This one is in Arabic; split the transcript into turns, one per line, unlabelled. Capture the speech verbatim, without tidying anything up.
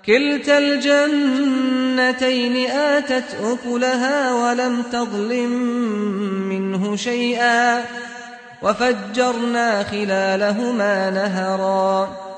كلتا الجنتين آتت أكلها ولم تظلم منه شيئا وفجرنا خلالهما نهرا